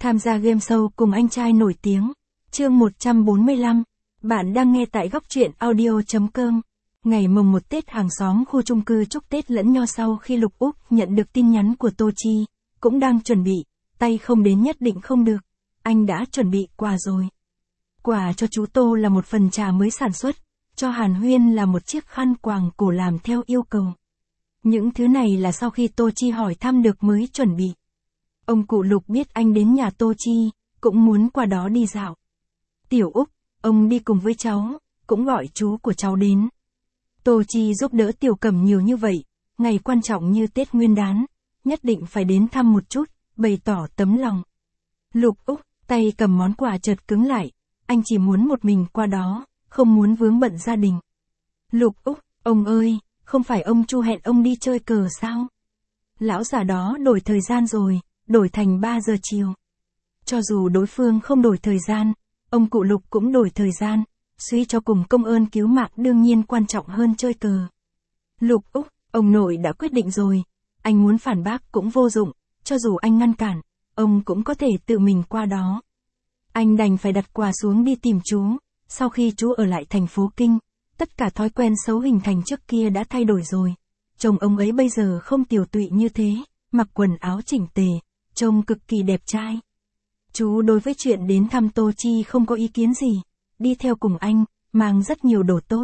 Tham gia game show cùng anh trai nổi tiếng. Chương 145. Bạn đang nghe tại góc truyện audio.com. Ngày mồng 1 Tết, hàng xóm khu chung cư chúc Tết lẫn nhau. Sau khi Lục Úc nhận được tin nhắn của Tô Chi, cũng đang chuẩn bị, tay không đến nhất định không được. Anh đã chuẩn bị quà rồi. Quà cho chú Tô là một phần trà mới sản xuất, cho Hàn Huyên là một chiếc khăn quàng cổ làm theo yêu cầu. Những thứ này là sau khi Tô Chi hỏi thăm được mới chuẩn bị. Ông cụ Lục biết anh đến nhà Tô Chi, cũng muốn qua đó đi dạo. Tiểu Úc, ông đi cùng với cháu, cũng gọi chú của cháu đến. Tô Chi giúp đỡ Tiểu Cẩm nhiều như vậy, ngày quan trọng như Tết Nguyên Đán, nhất định phải đến thăm một chút, bày tỏ tấm lòng. Lục Úc, tay cầm món quà chợt cứng lại, anh chỉ muốn một mình qua đó, không muốn vướng bận gia đình. Lục Úc, ông ơi, không phải ông Chu hẹn ông đi chơi cờ sao? Lão già đó đổi thời gian rồi, đổi thành 3 giờ chiều. Cho dù đối phương không đổi thời gian, ông cụ Lục cũng đổi thời gian, suy cho cùng công ơn cứu mạng đương nhiên quan trọng hơn chơi cờ. Lục Úc, ông nội đã quyết định rồi, anh muốn phản bác cũng vô dụng, cho dù anh ngăn cản, ông cũng có thể tự mình qua đó. Anh đành phải đặt quà xuống đi tìm chú, sau khi chú ở lại thành phố Kinh, tất cả thói quen xấu hình thành trước kia đã thay đổi rồi. Chồng ông ấy bây giờ không tiều tụy như thế, mặc quần áo chỉnh tề, trông cực kỳ đẹp trai. Chú đối với chuyện đến thăm Tô Chi không có ý kiến gì, đi theo cùng anh, mang rất nhiều đồ tốt.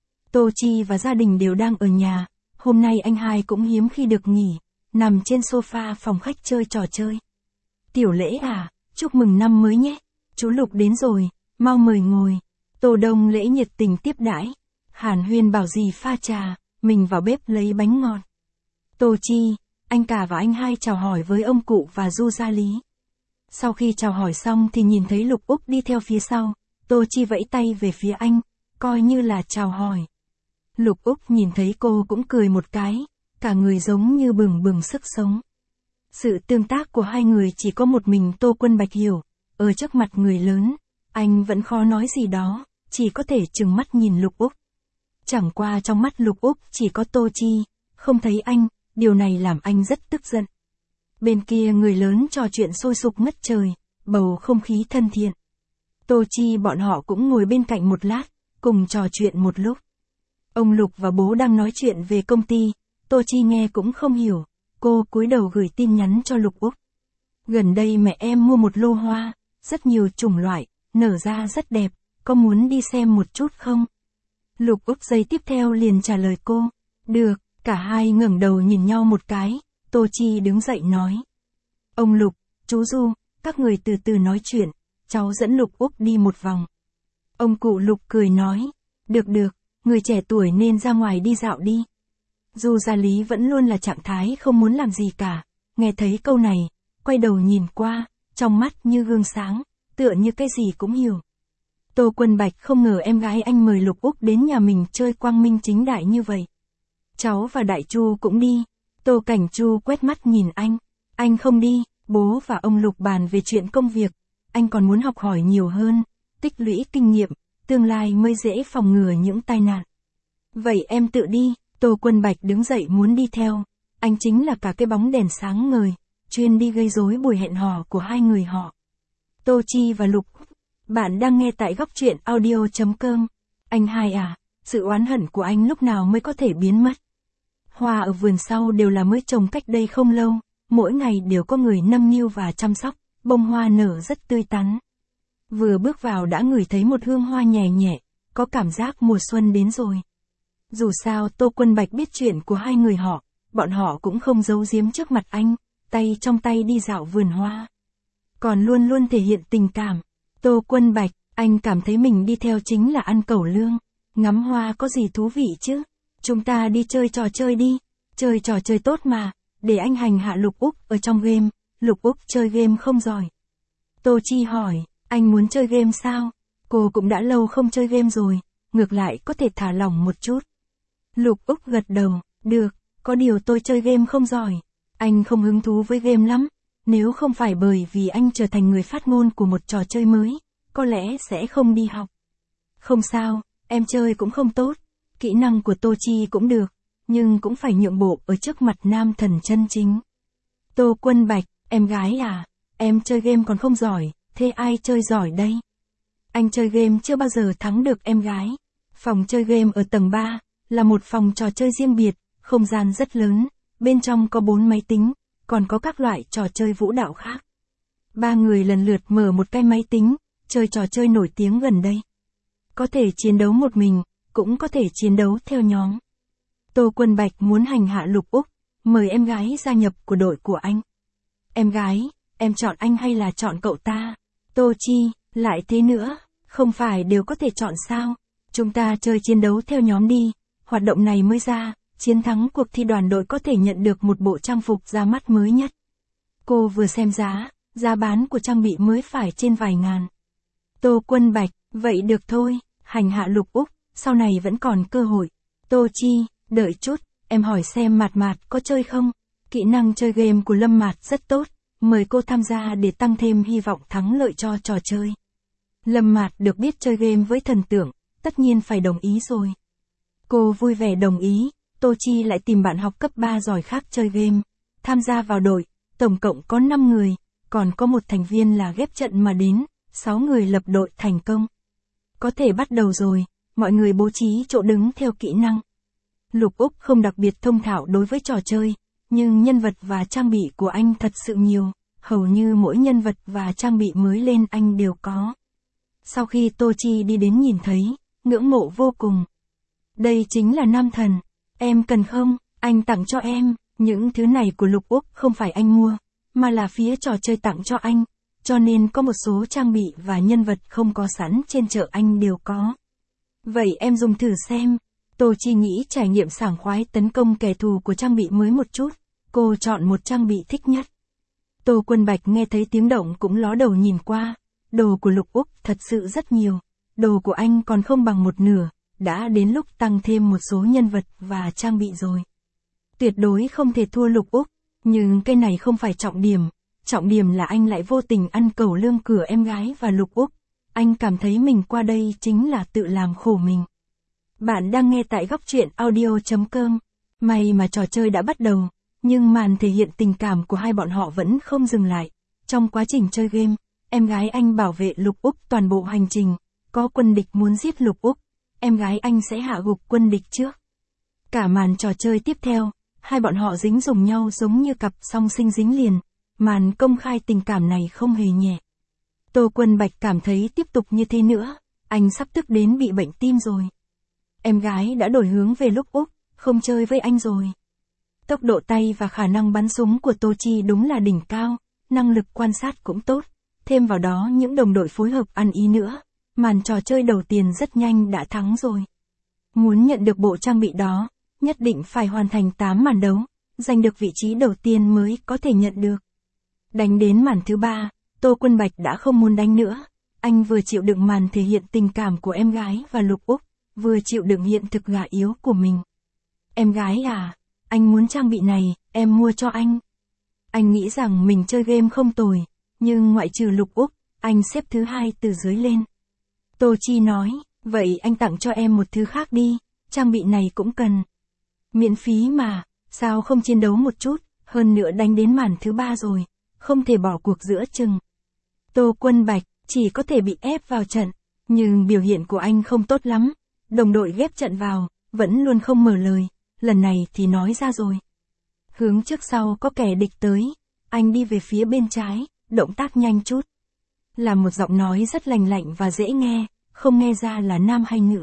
Tô Chi và gia đình đều đang ở nhà, hôm nay anh hai cũng hiếm khi được nghỉ, nằm trên sofa phòng khách chơi trò chơi. Tiểu Lễ à, chúc mừng năm mới nhé, chú Lục đến rồi, mau mời ngồi. Tô Đông Lễ nhiệt tình tiếp đãi. Hàn Huyên bảo gì pha trà, mình vào bếp lấy bánh ngọt. Tô Chi, anh cả và anh hai chào hỏi với ông cụ và Du Gia Lý. Sau khi chào hỏi xong thì nhìn thấy Lục Úc đi theo phía sau, Tô Chi vẫy tay về phía anh, coi như là chào hỏi. Lục Úc nhìn thấy cô cũng cười một cái, cả người giống như bừng bừng sức sống. Sự tương tác của hai người chỉ có một mình Tô Quân Bạch hiểu, ở trước mặt người lớn, anh vẫn khó nói gì đó, chỉ có thể trừng mắt nhìn Lục Úc. Chẳng qua trong mắt Lục Úc chỉ có Tô Chi, không thấy anh, điều này làm anh rất tức giận. Bên kia người lớn trò chuyện sôi sục ngất trời, bầu không khí thân thiện. Tô Chi bọn họ cũng ngồi bên cạnh một lát, cùng trò chuyện một lúc. Ông Lục và bố đang nói chuyện về công ty, Tô Chi nghe cũng không hiểu, cô cúi đầu gửi tin nhắn cho Lục Úc. Gần đây mẹ em mua một lô hoa, rất nhiều chủng loại, nở ra rất đẹp, có muốn đi xem một chút không? Lục Úc giây tiếp theo liền trả lời cô, được, cả hai ngẩng đầu nhìn nhau một cái, Tô Chi đứng dậy nói. Ông Lục, chú Du, các người từ từ nói chuyện, cháu dẫn Lục Úc đi một vòng. Ông cụ Lục cười nói, được, người trẻ tuổi nên ra ngoài đi dạo đi. Du Gia Lý vẫn luôn là trạng thái không muốn làm gì cả, nghe thấy câu này, quay đầu nhìn qua, trong mắt như gương sáng, tựa như cái gì cũng hiểu. Tô Quân Bạch không ngờ em gái anh mời Lục Úc đến nhà mình chơi quang minh chính đại như vậy. Cháu và Đại Chu cũng đi. Tô Cảnh Chu quét mắt nhìn anh không đi, bố và ông Lục bàn về chuyện công việc, anh còn muốn học hỏi nhiều hơn, tích lũy kinh nghiệm, tương lai mới dễ phòng ngừa những tai nạn. Vậy em tự đi, Tô Quân Bạch đứng dậy muốn đi theo, anh chính là cả cái bóng đèn sáng ngời, chuyên đi gây rối buổi hẹn hò của hai người họ. Tô Chi và Lục, bạn đang nghe tại góc truyện audio.com. Anh hai à, sự oán hận của anh lúc nào mới có thể biến mất? Hoa ở vườn sau đều là mới trồng cách đây không lâu, mỗi ngày đều có người nâng niu và chăm sóc, bông hoa nở rất tươi tắn. Vừa bước vào đã ngửi thấy một hương hoa nhẹ nhẹ, có cảm giác mùa xuân đến rồi. Dù sao Tô Quân Bạch biết chuyện của hai người họ, bọn họ cũng không giấu giếm trước mặt anh, tay trong tay đi dạo vườn hoa. Còn luôn luôn thể hiện tình cảm. Tô Quân Bạch, anh cảm thấy mình đi theo chính là ăn cẩu lương, ngắm hoa có gì thú vị chứ? Chúng ta đi chơi trò chơi đi, chơi trò chơi tốt mà, để anh hành hạ Lục Úc ở trong game. Lục Úc chơi game không giỏi. Tô Chi hỏi, anh muốn chơi game sao? Cô cũng đã lâu không chơi game rồi, ngược lại có thể thả lỏng một chút. Lục Úc gật đầu, được, có điều tôi chơi game không giỏi. Anh không hứng thú với game lắm, nếu không phải bởi vì anh trở thành người phát ngôn của một trò chơi mới, có lẽ sẽ không đi học. Không sao, em chơi cũng không tốt. Kỹ năng của Tô Chi cũng được, nhưng cũng phải nhượng bộ ở trước mặt nam thần chân chính. Tô Quân Bạch, em gái à, em chơi game còn không giỏi, thế ai chơi giỏi đây? Anh chơi game chưa bao giờ thắng được em gái. Phòng chơi game ở tầng 3, là một phòng trò chơi riêng biệt, không gian rất lớn, bên trong có 4 máy tính, còn có các loại trò chơi vũ đạo khác. 3 người lần lượt mở một cái máy tính, chơi trò chơi nổi tiếng gần đây. Có thể chiến đấu một mình, cũng có thể chiến đấu theo nhóm. Tô Quân Bạch muốn hành hạ Lục Úc, mời em gái gia nhập của đội của anh. Em gái, em chọn anh hay là chọn cậu ta? Tô Chi, lại thế nữa, không phải đều có thể chọn sao? Chúng ta chơi chiến đấu theo nhóm đi, hoạt động này mới ra, chiến thắng cuộc thi đoàn đội có thể nhận được một bộ trang phục ra mắt mới nhất. Cô vừa xem giá bán của trang bị mới phải trên vài ngàn. Tô Quân Bạch, vậy được thôi, hành hạ Lục Úc, sau này vẫn còn cơ hội. Tô Chi, đợi chút, em hỏi xem Mạt Mạt có chơi không? Kỹ năng chơi game của Lâm Mạt rất tốt, mời cô tham gia để tăng thêm hy vọng thắng lợi cho trò chơi. Lâm Mạt được biết chơi game với thần tượng, tất nhiên phải đồng ý rồi. Cô vui vẻ đồng ý, Tô Chi lại tìm bạn học cấp 3 giỏi khác chơi game, tham gia vào đội, tổng cộng có 5 người, còn có một thành viên là ghép trận mà đến, 6 người lập đội thành công. Có thể bắt đầu rồi, mọi người bố trí chỗ đứng theo kỹ năng. Lục Úc không đặc biệt thông thạo đối với trò chơi, nhưng nhân vật và trang bị của anh thật sự nhiều, hầu như mỗi nhân vật và trang bị mới lên anh đều có. Sau khi Tô Chi đi đến nhìn thấy, ngưỡng mộ vô cùng. Đây chính là nam thần, em cần không, anh tặng cho em, những thứ này của Lục Úc không phải anh mua, mà là phía trò chơi tặng cho anh, cho nên có một số trang bị và nhân vật không có sẵn trên chợ anh đều có. Vậy em dùng thử xem. Tô Chi nghĩ trải nghiệm sảng khoái tấn công kẻ thù của trang bị mới một chút, cô chọn một trang bị thích nhất. Tô Quân Bạch nghe thấy tiếng động cũng ló đầu nhìn qua, đồ của Lục Úc thật sự rất nhiều, đồ của anh còn không bằng một nửa, đã đến lúc tăng thêm một số nhân vật và trang bị rồi. Tuyệt đối không thể thua Lục Úc, nhưng cái này không phải trọng điểm là anh lại vô tình ăn cẩu lương cửa em gái và Lục Úc, anh cảm thấy mình qua đây chính là tự làm khổ mình. Bạn đang nghe tại góc truyện audio.com. May mà trò chơi đã bắt đầu, nhưng màn thể hiện tình cảm của hai bọn họ vẫn không dừng lại. Trong quá trình chơi game, em gái anh bảo vệ Lục Úc toàn bộ hành trình, có quân địch muốn giết Lục Úc, em gái anh sẽ hạ gục quân địch trước. Cả màn trò chơi tiếp theo, hai bọn họ dính dùng nhau giống như cặp song sinh dính liền, màn công khai tình cảm này không hề nhẹ. Tô Quân Bạch cảm thấy tiếp tục như thế nữa, anh sắp tức đến bị bệnh tim rồi. Em gái đã đổi hướng về Lục Úc, không chơi với anh rồi. Tốc độ tay và khả năng bắn súng của Tô Chi đúng là đỉnh cao, năng lực quan sát cũng tốt, thêm vào đó những đồng đội phối hợp ăn ý nữa, màn trò chơi đầu tiên rất nhanh đã thắng rồi. Muốn nhận được bộ trang bị đó, nhất định phải hoàn thành 8 màn đấu, giành được vị trí đầu tiên mới có thể nhận được. Đánh đến màn thứ 3, Tô Quân Bạch đã không muốn đánh nữa, anh vừa chịu đựng màn thể hiện tình cảm của em gái và Lục Úc, vừa chịu đựng hiện thực gà yếu của mình. Em gái à, anh muốn trang bị này, em mua cho anh. Anh nghĩ rằng mình chơi game không tồi, nhưng ngoại trừ Lục Úc, anh xếp thứ 2 từ dưới lên. Tô Chi nói, vậy anh tặng cho em một thứ khác đi, trang bị này cũng cần. Miễn phí mà, sao không chiến đấu một chút, hơn nữa đánh đến màn thứ 3 rồi, không thể bỏ cuộc giữa chừng. Tô Quân Bạch, chỉ có thể bị ép vào trận, nhưng biểu hiện của anh không tốt lắm. Đồng đội ghép trận vào, vẫn luôn không mở lời, lần này thì nói ra rồi. Hướng trước sau có kẻ địch tới, anh đi về phía bên trái, động tác nhanh chút. Là một giọng nói rất lành lạnh và dễ nghe, không nghe ra là nam hay nữ.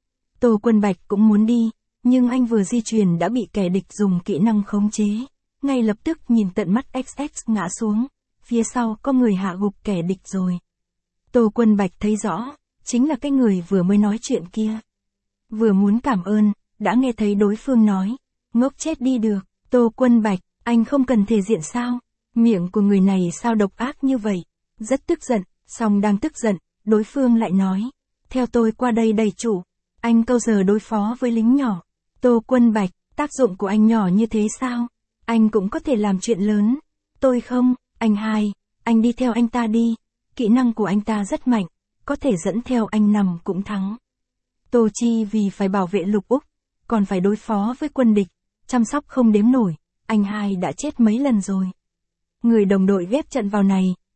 Tô Quân Bạch cũng muốn đi, nhưng anh vừa di chuyển đã bị kẻ địch dùng kỹ năng khống chế. Ngay lập tức nhìn tận mắt XX ngã xuống, phía sau có người hạ gục kẻ địch rồi. Tô Quân Bạch thấy rõ, chính là cái người vừa mới nói chuyện kia. Vừa muốn cảm ơn, đã nghe thấy đối phương nói, ngốc chết đi được, Tô Quân Bạch, anh không cần thể diện sao? Miệng của người này sao độc ác như vậy? Rất tức giận, song đang tức giận, đối phương lại nói, theo tôi qua đây đầy chủ, anh câu giờ đối phó với lính nhỏ. Tô Quân Bạch, tác dụng của anh nhỏ như thế sao? Anh cũng có thể làm chuyện lớn. Tôi không, anh hai, anh đi theo anh ta đi, kỹ năng của anh ta rất mạnh, có thể dẫn theo anh nằm cũng thắng. Tô Chi vì phải bảo vệ Lục Úc, còn phải đối phó với quân địch, chăm sóc không đếm nổi, anh hai đã chết mấy lần rồi. Người đồng đội ghép trận vào này,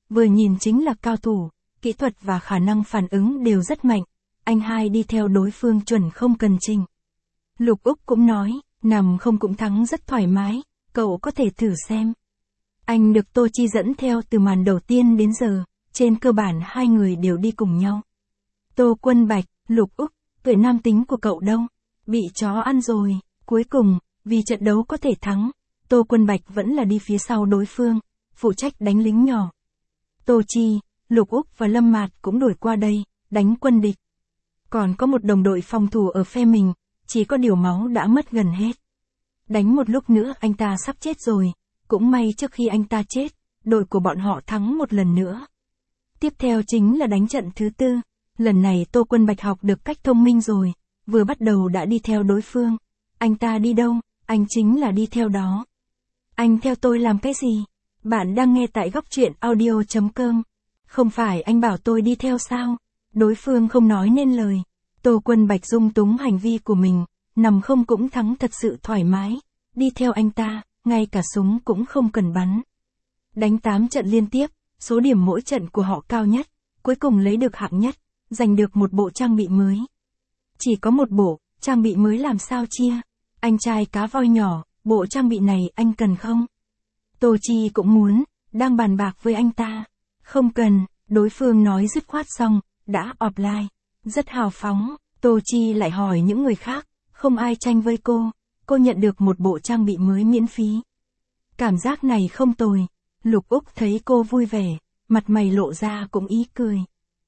vừa nhìn chính là cao thủ, kỹ thuật và khả năng phản ứng đều rất mạnh, anh hai đi theo đối phương chuẩn không cần trình. Lục Úc cũng nói, nằm không cũng thắng rất thoải mái, cậu có thể thử xem. Anh được Tô Chi dẫn theo từ màn đầu tiên đến giờ, trên cơ bản hai người đều đi cùng nhau. Tô Quân Bạch, Lục Úc, tuổi nam tính của cậu đâu? Bị chó ăn rồi. Cuối cùng, vì trận đấu có thể thắng, Tô Quân Bạch vẫn là đi phía sau đối phương, phụ trách đánh lính nhỏ. Tô Chi, Lục Úc và Lâm Mạt cũng đổi qua đây, đánh quân địch. Còn có một đồng đội phòng thủ ở phe mình, chỉ có điều máu đã mất gần hết. Đánh một lúc nữa anh ta sắp chết rồi, cũng may trước khi anh ta chết, đội của bọn họ thắng một lần nữa. Tiếp theo chính là đánh trận thứ tư, lần này Tô Quân Bạch học được cách thông minh rồi, vừa bắt đầu đã đi theo đối phương. Anh ta đi đâu, anh chính là đi theo đó. Anh theo tôi làm cái gì? Bạn đang nghe tại góc truyện audio.com. Không phải anh bảo tôi đi theo sao? Đối phương không nói nên lời. Tô Quân Bạch dung túng hành vi của mình, nằm không cũng thắng thật sự thoải mái. Đi theo anh ta, ngay cả súng cũng không cần bắn. Đánh 8 trận liên tiếp, số điểm mỗi trận của họ cao nhất, cuối cùng lấy được hạng nhất, giành được một bộ trang bị mới. Chỉ có một bộ, trang bị mới làm sao chia? Anh trai cá voi nhỏ, bộ trang bị này anh cần không? Tô Chi cũng muốn, đang bàn bạc với anh ta. Không cần, đối phương nói dứt khoát xong, đã offline. Rất hào phóng, Tô Chi lại hỏi những người khác, không ai tranh với cô nhận được một bộ trang bị mới miễn phí. Cảm giác này không tồi, Lục Úc thấy cô vui vẻ, mặt mày lộ ra cũng ý cười.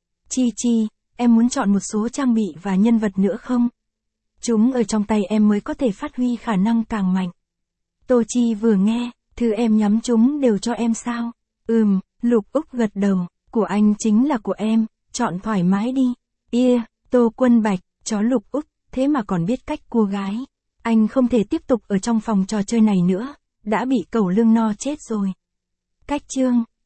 Chi, em muốn chọn một số trang bị và nhân vật nữa không? Chúng ở trong tay em mới có thể phát huy khả năng càng mạnh. Tô Chi vừa nghe, thứ em nhắm chúng đều cho em sao? Lục Úc gật đầu, của anh chính là của em, chọn thoải mái đi. Tô Quân Bạch, chó Lục Úc, thế mà còn biết cách cua gái. Anh không thể tiếp tục ở trong phòng trò chơi này nữa, đã bị cẩu lương no chết rồi. Cách chương